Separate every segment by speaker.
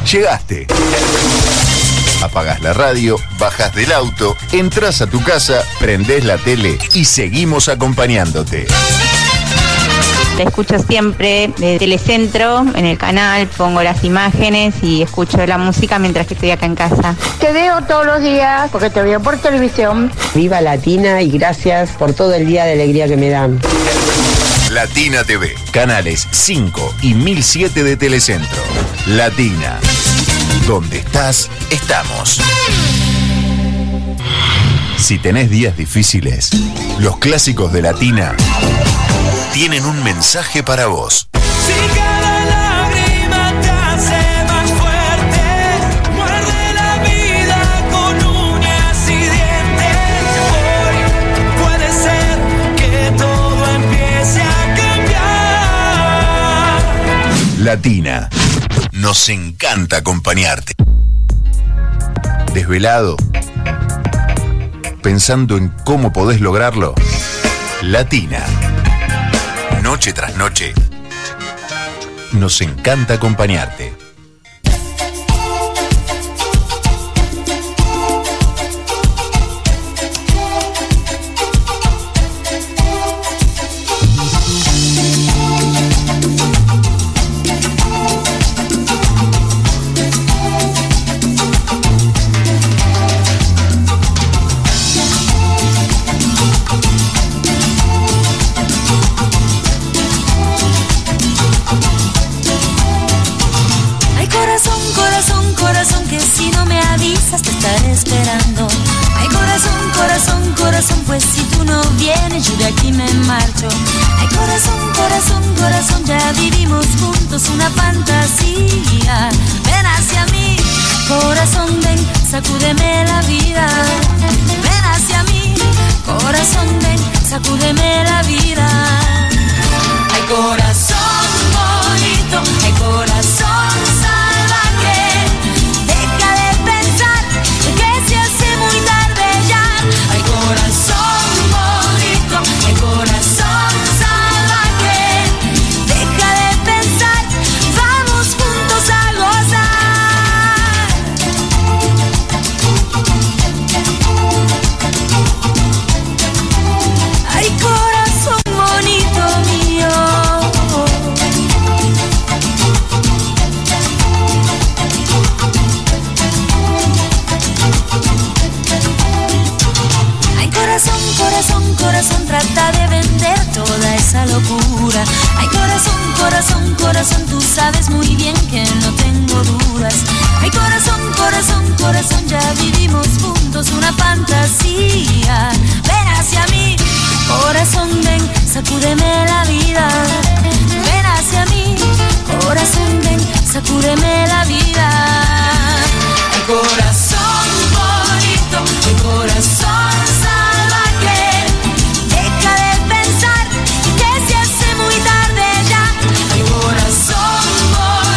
Speaker 1: Llegaste. Apagás la radio, bajás del auto, entras a tu casa, prendés la tele y seguimos acompañándote.
Speaker 2: Te escucho siempre de Telecentro, en el canal, pongo las imágenes y escucho la música mientras que estoy acá en casa.
Speaker 3: Te veo todos los días porque te veo por televisión.
Speaker 4: Viva Latina y gracias por todo el día de alegría que me dan.
Speaker 1: Latina TV, canales 5 y 1007 de Telecentro. Latina. Donde estás, estamos. Si tenés días difíciles, los clásicos de Latina tienen un mensaje para vos.
Speaker 5: Si cada lágrima te hace más fuerte, muerde la vida con uñas y dientes. Hoy puede ser que todo empiece a cambiar.
Speaker 1: Latina. Nos encanta acompañarte. Desvelado, pensando en cómo podés lograrlo. Latina. Noche tras noche. Nos encanta acompañarte.
Speaker 6: Te estaré esperando. Ay, corazón, corazón, corazón, pues si tú no vienes yo de aquí me marcho. Ay, corazón, corazón, corazón, ya vivimos juntos una fantasía. Ven hacia mí, corazón, ven, sacúdeme la vida. Ven hacia mí, corazón, ven, sacúdeme la vida. Ay, corazón bonito, ay, corazón salvaje. Corazón bonito, el corazón salvaje. Deja de pensar, vamos juntos a gozar. Ay, corazón bonito mío. Corazón, corazón, corazón, trata de vender toda esa locura. Ay, corazón, corazón, corazón, tú sabes muy bien que no tengo dudas. Ay, corazón, corazón, corazón, ya vivimos juntos una fantasía. Ven hacia mí, corazón, ven, sacúdeme la vida. Ven hacia mí, corazón, ven, sacúdeme la vida. Ay, corazón bonito, ay, corazón salvaje. Deja de pensar que se hace muy tarde ya. Ay, corazón bonito.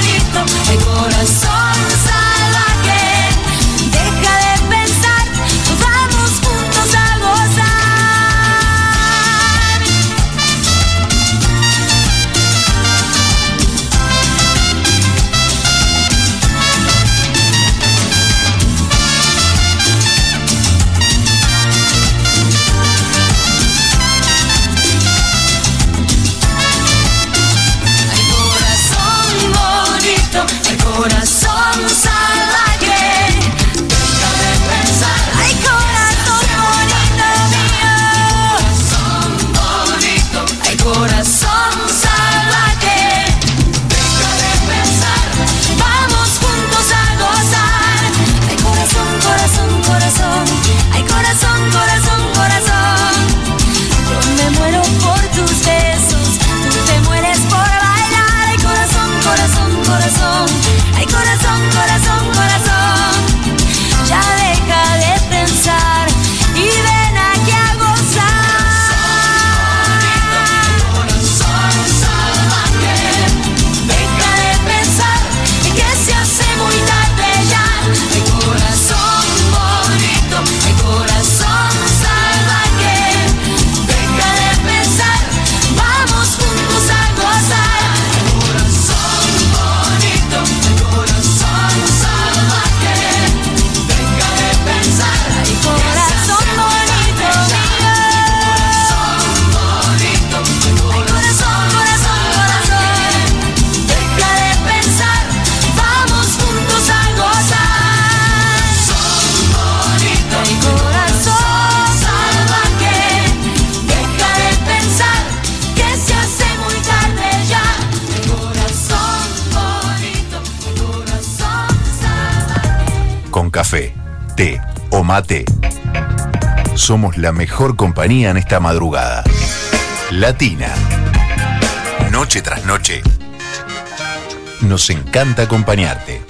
Speaker 1: té o mate, somos la mejor compañía en esta madrugada. Latina. Noche tras noche, nos encanta acompañarte.